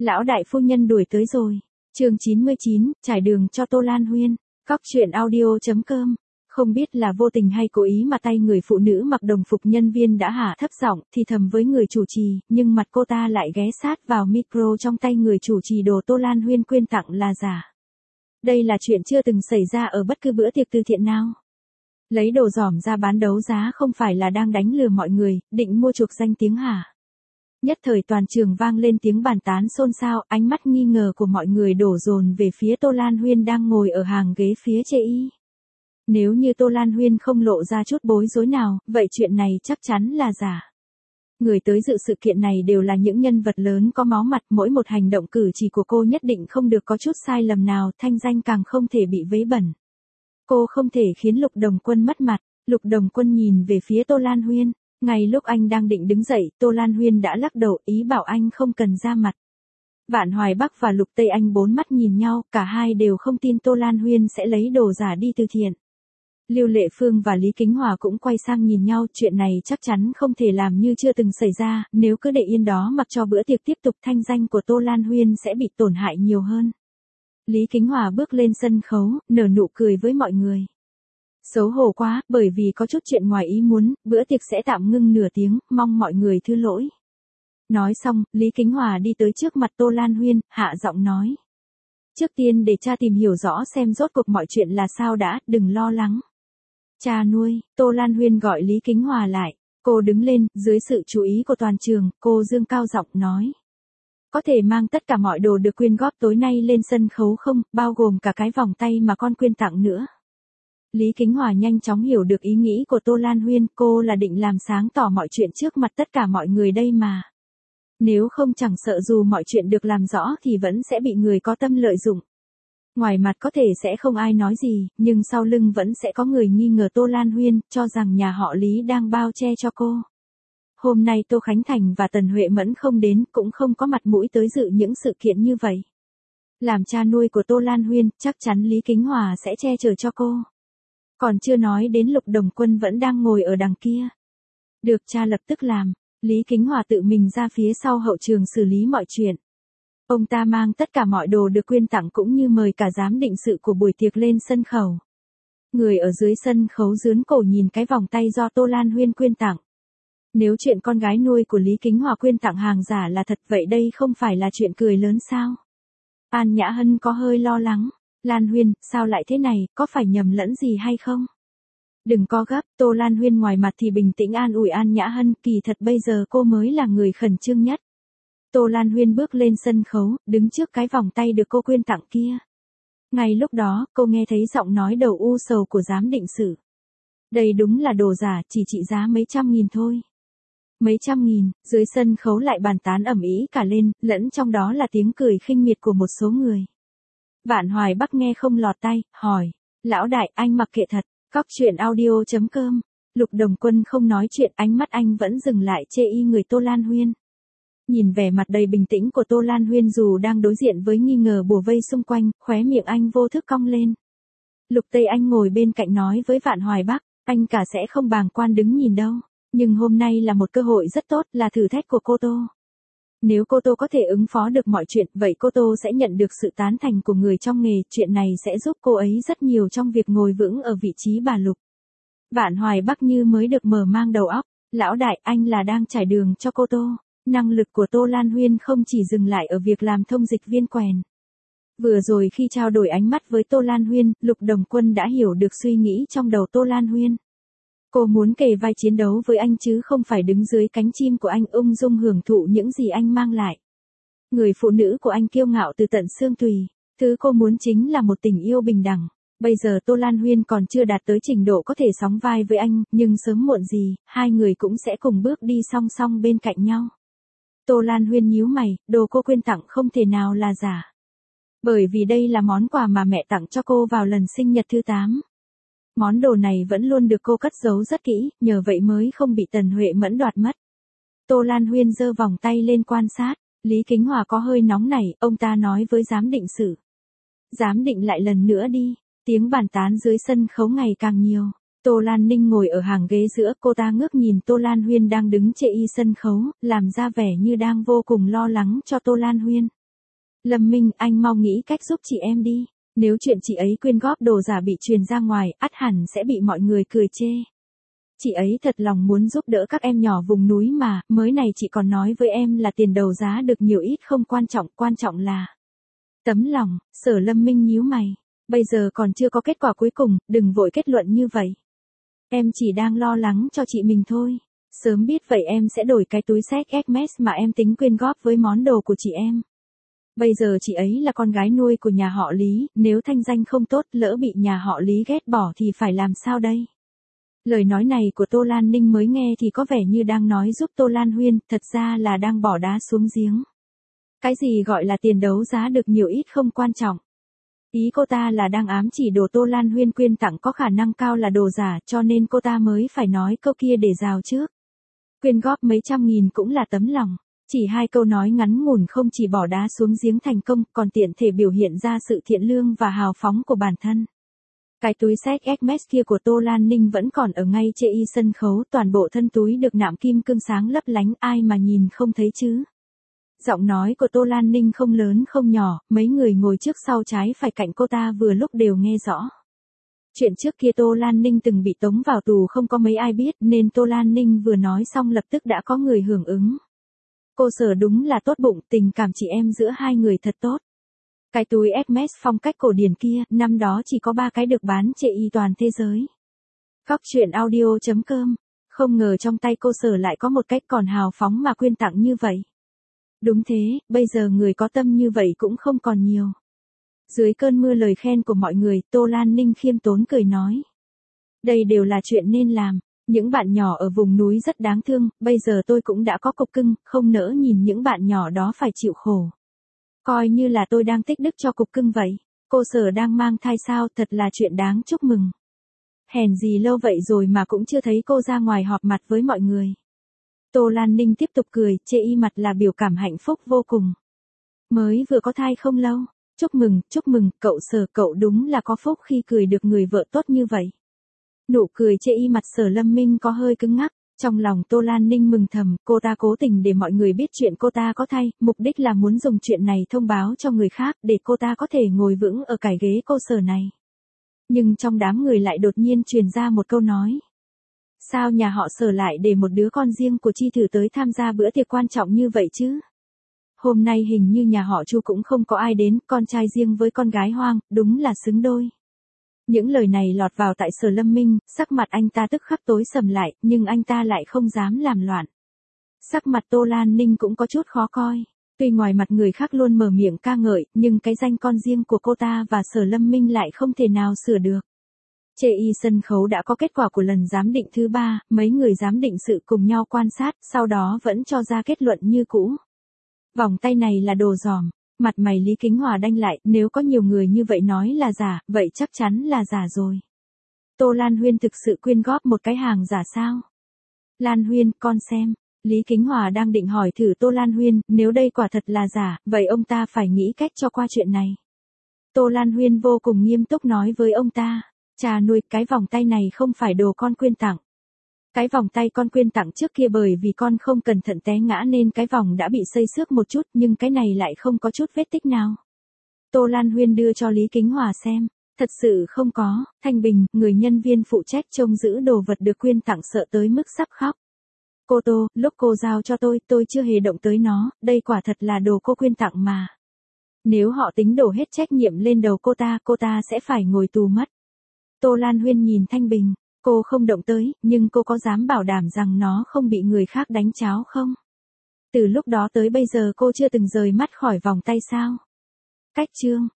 Lão đại phu nhân đuổi tới rồi. Chương 99, trải đường cho Tô Lan Huyên. Cóc truyện audio.com. Không biết là vô tình hay cố ý mà tay người phụ nữ mặc đồng phục nhân viên đã hạ thấp giọng thì thầm với người chủ trì, nhưng mặt cô ta lại ghé sát vào micro trong tay người chủ trì đồ Tô Lan Huyên quyên tặng là giả. Đây là chuyện chưa từng xảy ra ở bất cứ bữa tiệc từ thiện nào. Lấy đồ giỏm ra bán đấu giá không phải là đang đánh lừa mọi người, định mua chuộc danh tiếng hả? Nhất thời toàn trường vang lên tiếng bàn tán xôn xao, ánh mắt nghi ngờ của mọi người đổ dồn về phía Tô Lan Huyên đang ngồi ở hàng ghế phía chê y. Nếu như Tô Lan Huyên không lộ ra chút bối rối nào, vậy chuyện này chắc chắn là giả. Người tới dự sự kiện này đều là những nhân vật lớn có máu mặt, mỗi một hành động cử chỉ của cô nhất định không được có chút sai lầm nào, thanh danh càng không thể bị vấy bẩn. Cô không thể khiến Lục Đồng Quân mất mặt. Lục Đồng Quân nhìn về phía Tô Lan Huyên. Ngay lúc anh đang định đứng dậy, Tô Lan Huyên đã lắc đầu ý bảo anh không cần ra mặt. Vạn Hoài Bắc và Lục Tây Anh bốn mắt nhìn nhau, cả hai đều không tin Tô Lan Huyên sẽ lấy đồ giả đi từ thiện. Lưu Lệ Phương và Lý Kính Hòa cũng quay sang nhìn nhau, chuyện này chắc chắn không thể làm như chưa từng xảy ra, nếu cứ để yên đó mặc cho bữa tiệc tiếp tục thanh danh của Tô Lan Huyên sẽ bị tổn hại nhiều hơn. Lý Kính Hòa bước lên sân khấu, nở nụ cười với mọi người. Xấu hổ quá, bởi vì có chút chuyện ngoài ý muốn, bữa tiệc sẽ tạm ngưng nửa tiếng, mong mọi người thứ lỗi. Nói xong, Lý Kính Hòa đi tới trước mặt Tô Lan Huyên, hạ giọng nói. Trước tiên để cha tìm hiểu rõ xem rốt cuộc mọi chuyện là sao đã, đừng lo lắng. Cha nuôi, Tô Lan Huyên gọi Lý Kính Hòa lại. Cô đứng lên, dưới sự chú ý của toàn trường, cô dương cao giọng nói. Có thể mang tất cả mọi đồ được quyên góp tối nay lên sân khấu không, bao gồm cả cái vòng tay mà con quyên tặng nữa. Lý Kính Hòa nhanh chóng hiểu được ý nghĩ của Tô Lan Huyên, cô là định làm sáng tỏ mọi chuyện trước mặt tất cả mọi người đây mà. Nếu không chẳng sợ dù mọi chuyện được làm rõ thì vẫn sẽ bị người có tâm lợi dụng. Ngoài mặt có thể sẽ không ai nói gì, nhưng sau lưng vẫn sẽ có người nghi ngờ Tô Lan Huyên, cho rằng nhà họ Lý đang bao che cho cô. Hôm nay Tô Khánh Thành và Tần Huệ Mẫn không đến, cũng không có mặt mũi tới dự những sự kiện như vậy. Làm cha nuôi của Tô Lan Huyên, chắc chắn Lý Kính Hòa sẽ che chở cho cô. Còn chưa nói đến Lục Đồng Quân vẫn đang ngồi ở đằng kia. Được cha lập tức làm, Lý Kính Hòa tự mình ra phía sau hậu trường xử lý mọi chuyện. Ông ta mang tất cả mọi đồ được quyên tặng cũng như mời cả giám định sự của buổi tiệc lên sân khấu. Người ở dưới sân khấu dướn cổ nhìn cái vòng tay do Tô Lan Huyên quyên tặng. Nếu chuyện con gái nuôi của Lý Kính Hòa quyên tặng hàng giả là thật vậy đây không phải là chuyện cười lớn sao? An Nhã Hân có hơi lo lắng. Lan Huyên, sao lại thế này, có phải nhầm lẫn gì hay không? Đừng có gấp, Tô Lan Huyên ngoài mặt thì bình tĩnh an ủi An Nhã Hân, kỳ thật bây giờ cô mới là người khẩn trương nhất. Tô Lan Huyên bước lên sân khấu, đứng trước cái vòng tay được cô quyên tặng kia. Ngay lúc đó, cô nghe thấy giọng nói đầu u sầu của giám định sự. Đây đúng là đồ giả, chỉ trị giá mấy trăm nghìn thôi. Mấy trăm nghìn, dưới sân khấu lại bàn tán ầm ĩ cả lên, lẫn trong đó là tiếng cười khinh miệt của một số người. Vạn Hoài Bắc nghe không lọt tay, hỏi. Lão đại, anh mặc kệ thật. Cóc truyện audio.com. Lục Đồng Quân không nói chuyện, ánh mắt anh vẫn dừng lại chê y người Tô Lan Huyên. Nhìn vẻ mặt đầy bình tĩnh của Tô Lan Huyên dù đang đối diện với nghi ngờ bủa vây xung quanh, khóe miệng anh vô thức cong lên. Lục Tây Anh ngồi bên cạnh nói với Vạn Hoài Bắc, anh cả sẽ không bàng quan đứng nhìn đâu. Nhưng hôm nay là một cơ hội rất tốt, là thử thách của cô Tô. Nếu cô Tô có thể ứng phó được mọi chuyện, vậy cô Tô sẽ nhận được sự tán thành của người trong nghề, chuyện này sẽ giúp cô ấy rất nhiều trong việc ngồi vững ở vị trí bà Lục. Vạn Hoài Bắc như mới được mở mang đầu óc, lão đại, anh là đang trải đường cho cô Tô. Năng lực của Tô Lan Huyên không chỉ dừng lại ở việc làm thông dịch viên quèn. Vừa rồi khi trao đổi ánh mắt với Tô Lan Huyên, Lục Đồng Quân đã hiểu được suy nghĩ trong đầu Tô Lan Huyên. Cô muốn kề vai chiến đấu với anh chứ không phải đứng dưới cánh chim của anh ung dung hưởng thụ những gì anh mang lại. Người phụ nữ của anh kiêu ngạo từ tận xương tùy, thứ cô muốn chính là một tình yêu bình đẳng. Bây giờ Tô Lan Huyên còn chưa đạt tới trình độ có thể sóng vai với anh, nhưng sớm muộn gì, hai người cũng sẽ cùng bước đi song song bên cạnh nhau. Tô Lan Huyên nhíu mày, đồ cô quyên tặng không thể nào là giả. Bởi vì đây là món quà mà mẹ tặng cho cô vào lần sinh nhật thứ 8. Món đồ này vẫn luôn được cô cất giấu rất kỹ, nhờ vậy mới không bị Tần Huệ Mẫn đoạt mất. Tô Lan Huyên giơ vòng tay lên quan sát, Lý Kính Hòa có hơi nóng nảy, ông ta nói với giám định sự. Giám định lại lần nữa đi, tiếng bàn tán dưới sân khấu ngày càng nhiều. Tô Lan Ninh ngồi ở hàng ghế giữa, cô ta ngước nhìn Tô Lan Huyên đang đứng chê y sân khấu, làm ra vẻ như đang vô cùng lo lắng cho Tô Lan Huyên. Lâm Minh, anh mau nghĩ cách giúp chị em đi. Nếu chuyện chị ấy quyên góp đồ giả bị truyền ra ngoài, ắt hẳn sẽ bị mọi người cười chê. Chị ấy thật lòng muốn giúp đỡ các em nhỏ vùng núi mà, mới này chị còn nói với em là tiền đầu giá được nhiều ít không quan trọng là tấm lòng. Sở Lâm Minh nhíu mày. Bây giờ còn chưa có kết quả cuối cùng, đừng vội kết luận như vậy. Em chỉ đang lo lắng cho chị mình thôi. Sớm biết vậy em sẽ đổi cái túi xách Hermes mà em tính quyên góp với món đồ của chị em. Bây giờ chị ấy là con gái nuôi của nhà họ Lý, nếu thanh danh không tốt lỡ bị nhà họ Lý ghét bỏ thì phải làm sao đây? Lời nói này của Tô Lan Ninh mới nghe thì có vẻ như đang nói giúp Tô Lan Huyên, thật ra là đang bỏ đá xuống giếng. Cái gì gọi là tiền đấu giá được nhiều ít không quan trọng. Ý cô ta là đang ám chỉ đồ Tô Lan Huyên quyên tặng có khả năng cao là đồ giả, cho nên cô ta mới phải nói câu kia để rào trước. Quyên góp mấy trăm nghìn cũng là tấm lòng. Chỉ hai câu nói ngắn ngủn không chỉ bỏ đá xuống giếng thành công, còn tiện thể biểu hiện ra sự thiện lương và hào phóng của bản thân. Cái túi xách Hermes kia của Tô Lan Ninh vẫn còn ở ngay chê y sân khấu, toàn bộ thân túi được nạm kim cương sáng lấp lánh, ai mà nhìn không thấy chứ. Giọng nói của Tô Lan Ninh không lớn không nhỏ, mấy người ngồi trước sau trái phải cạnh cô ta vừa lúc đều nghe rõ. Chuyện trước kia Tô Lan Ninh từng bị tống vào tù không có mấy ai biết nên Tô Lan Ninh vừa nói xong lập tức đã có người hưởng ứng. Cô Sở đúng là tốt bụng, tình cảm chị em giữa hai người thật tốt. Cái túi Hermes phong cách cổ điển kia, năm đó chỉ có 3 cái được bán chê y toàn thế giới. Cóc truyện audio.com, không ngờ trong tay cô Sở lại có một cách còn hào phóng mà quyên tặng như vậy. Đúng thế, bây giờ người có tâm như vậy cũng không còn nhiều. Dưới cơn mưa lời khen của mọi người, Tô Lan Ninh khiêm tốn cười nói. Đây đều là chuyện nên làm. Những bạn nhỏ ở vùng núi rất đáng thương, bây giờ tôi cũng đã có cục cưng, không nỡ nhìn những bạn nhỏ đó phải chịu khổ. Coi như là tôi đang tích đức cho cục cưng vậy. Cô Sở đang mang thai sao, thật là chuyện đáng chúc mừng. Hèn gì lâu vậy rồi mà cũng chưa thấy cô ra ngoài họp mặt với mọi người. Tô Lan Ninh tiếp tục cười, chê y mặt là biểu cảm hạnh phúc vô cùng. Mới vừa có thai không lâu. Chúc mừng, cậu Sở, cậu đúng là có phúc khi cười được người vợ tốt như vậy. Nụ cười chê y mặt Sở Lâm Minh có hơi cứng ngắc, trong lòng Tô Lan Ninh mừng thầm, cô ta cố tình để mọi người biết chuyện cô ta có thai, mục đích là muốn dùng chuyện này thông báo cho người khác để cô ta có thể ngồi vững ở cái ghế cô Sở này. Nhưng trong đám người lại đột nhiên truyền ra một câu nói. Sao nhà họ Sở lại để một đứa con riêng của Chi Thử tới tham gia bữa tiệc quan trọng như vậy chứ? Hôm nay hình như nhà họ Chu cũng không có ai đến, con trai riêng với con gái hoang, đúng là xứng đôi. Những lời này lọt vào tại Sở Lâm Minh, sắc mặt anh ta tức khắc tối sầm lại, nhưng anh ta lại không dám làm loạn. Sắc mặt Tô Lan Ninh cũng có chút khó coi. Tuy ngoài mặt người khác luôn mở miệng ca ngợi, nhưng cái danh con riêng của cô ta và Sở Lâm Minh lại không thể nào sửa được. Chê y sân khấu đã có kết quả của lần giám định thứ 3, mấy người giám định sự cùng nhau quan sát, sau đó vẫn cho ra kết luận như cũ. Vòng tay này là đồ giòm. Mặt mày Lý Kính Hòa đanh lại, nếu có nhiều người như vậy nói là giả, vậy chắc chắn là giả rồi. Tô Lan Huyên thực sự quyên góp một cái hàng giả sao? Lan Huyên, con xem. Lý Kính Hòa đang định hỏi thử Tô Lan Huyên, nếu đây quả thật là giả, vậy ông ta phải nghĩ cách cho qua chuyện này. Tô Lan Huyên vô cùng nghiêm túc nói với ông ta, cha nuôi, cái vòng tay này không phải đồ con quyên tặng. Cái vòng tay con quyên tặng trước kia bởi vì con không cẩn thận té ngã nên cái vòng đã bị xây xước một chút, nhưng cái này lại không có chút vết tích nào. Tô Lan Huyên đưa cho Lý Kính Hòa xem. Thật sự không có. Thanh Bình, người nhân viên phụ trách trông giữ đồ vật được quyên tặng sợ tới mức sắp khóc. Cô Tô, lúc cô giao cho tôi chưa hề động tới nó, đây quả thật là đồ cô quyên tặng mà. Nếu họ tính đổ hết trách nhiệm lên đầu cô ta sẽ phải ngồi tù mất. Tô Lan Huyên nhìn Thanh Bình. Cô không động tới, nhưng cô có dám bảo đảm rằng nó không bị người khác đánh cháo không? Từ lúc đó tới bây giờ cô chưa từng rời mắt khỏi vòng tay sao? Cách chương.